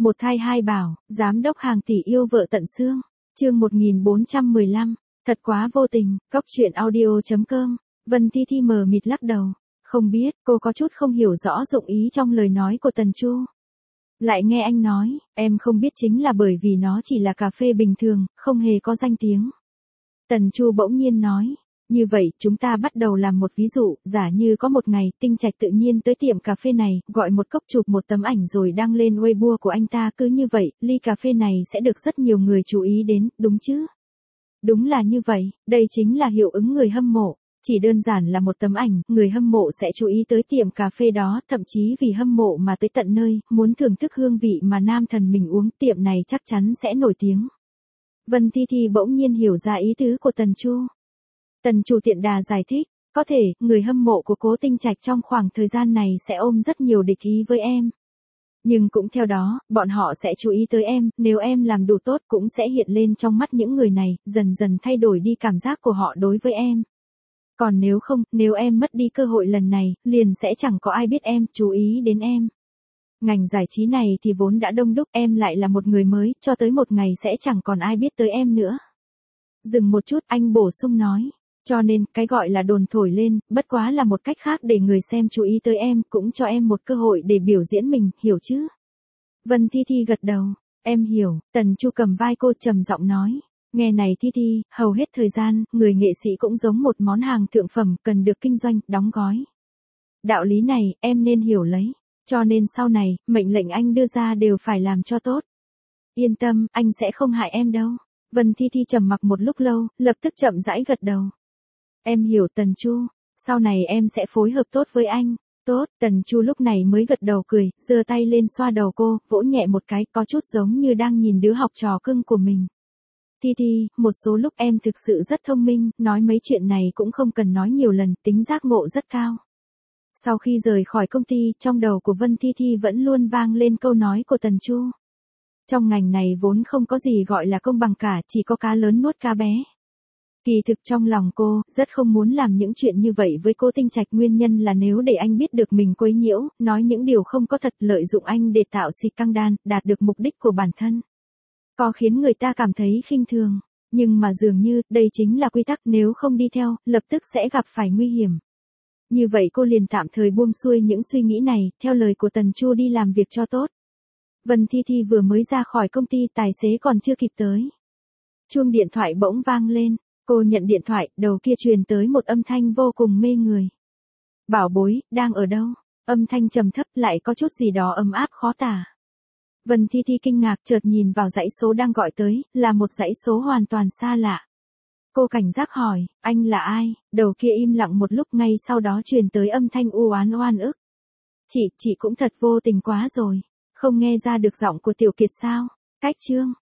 Một thai hai bảo, giám đốc hàng tỷ yêu vợ tận xương. Chương 1415, thật quá vô tình, Cóc truyện audio.com. Vân Thi Thi mờ mịt lắc đầu. Không biết, cô có chút không hiểu rõ dụng ý trong lời nói của Tần Chu. Lại nghe anh nói, em không biết chính là bởi vì nó chỉ là cà phê bình thường, không hề có danh tiếng. Tần Chu bỗng nhiên nói, như vậy chúng ta bắt đầu làm một ví dụ, giả như có một ngày Tinh Trạch tự nhiên tới tiệm cà phê này, gọi một cốc chụp một tấm ảnh rồi đăng lên Weibo của anh ta, cứ như vậy, ly cà phê này sẽ được rất nhiều người chú ý đến, đúng chứ? Đúng là như vậy, đây chính là hiệu ứng người hâm mộ. Chỉ đơn giản là một tấm ảnh, người hâm mộ sẽ chú ý tới tiệm cà phê đó, thậm chí vì hâm mộ mà tới tận nơi, muốn thưởng thức hương vị mà nam thần mình uống, tiệm này chắc chắn sẽ nổi tiếng. Vân Thi Thi bỗng nhiên hiểu ra ý tứ của Tần Chu. Tần Chu tiện đà giải thích, có thể, người hâm mộ của Cố Tinh Trạch trong khoảng thời gian này sẽ ôm rất nhiều địch ý với em. Nhưng cũng theo đó, bọn họ sẽ chú ý tới em, nếu em làm đủ tốt cũng sẽ hiện lên trong mắt những người này, dần dần thay đổi đi cảm giác của họ đối với em. Còn nếu không, nếu em mất đi cơ hội lần này, liền sẽ chẳng có ai biết em, chú ý đến em. Ngành giải trí này thì vốn đã đông đúc, em lại là một người mới, cho tới một ngày sẽ chẳng còn ai biết tới em nữa. Dừng một chút, anh bổ sung nói. Cho nên, cái gọi là đồn thổi lên, bất quá là một cách khác để người xem chú ý tới em, cũng cho em một cơ hội để biểu diễn mình, hiểu chứ? Vân Thi Thi gật đầu. Em hiểu, Tần Chu cầm vai cô trầm giọng nói. Nghe này Thi Thi, hầu hết thời gian, người nghệ sĩ cũng giống một món hàng thượng phẩm, cần được kinh doanh, đóng gói. Đạo lý này, em nên hiểu lấy. Cho nên sau này, mệnh lệnh anh đưa ra đều phải làm cho tốt. Yên tâm, anh sẽ không hại em đâu. Vân Thi Thi trầm mặc một lúc lâu, lập tức chậm rãi gật đầu. Em hiểu Tần Chu, sau này em sẽ phối hợp tốt với anh. Tốt, Tần Chu lúc này mới gật đầu cười, giơ tay lên xoa đầu cô, vỗ nhẹ một cái, có chút giống như đang nhìn đứa học trò cưng của mình. Thi Thi, một số lúc em thực sự rất thông minh, nói mấy chuyện này cũng không cần nói nhiều lần, tính giác ngộ rất cao. Sau khi rời khỏi công ty, trong đầu của Vân Thi Thi vẫn luôn vang lên câu nói của Tần Chu. Trong ngành này vốn không có gì gọi là công bằng cả, chỉ có cá lớn nuốt cá bé. Kỳ thực trong lòng cô, rất không muốn làm những chuyện như vậy với cô Tinh Trạch, nguyên nhân là nếu để anh biết được mình quấy nhiễu, nói những điều không có thật, lợi dụng anh để tạo scandal, đạt được mục đích của bản thân. Có khiến người ta cảm thấy khinh thường, nhưng mà dường như, đây chính là quy tắc, nếu không đi theo, lập tức sẽ gặp phải nguy hiểm. Như vậy cô liền tạm thời buông xuôi những suy nghĩ này, theo lời của Tần Chu đi làm việc cho tốt. Vân Thi Thi vừa mới ra khỏi công ty, tài xế còn chưa kịp tới. Chuông điện thoại bỗng vang lên, cô nhận điện thoại, đầu kia truyền tới một âm thanh vô cùng mê người. Bảo bối, đang ở đâu? Âm thanh trầm thấp lại có chút gì đó ấm áp khó tả. Vân Thi Thi kinh ngạc chợt nhìn vào dãy số đang gọi tới, là một dãy số hoàn toàn xa lạ. Cô cảnh giác hỏi, anh là ai? Đầu kia im lặng một lúc, ngay sau đó truyền tới âm thanh u oán oan ức. Chị cũng thật vô tình quá rồi. Không nghe ra được giọng của Tiểu Kiệt sao? Cách chương.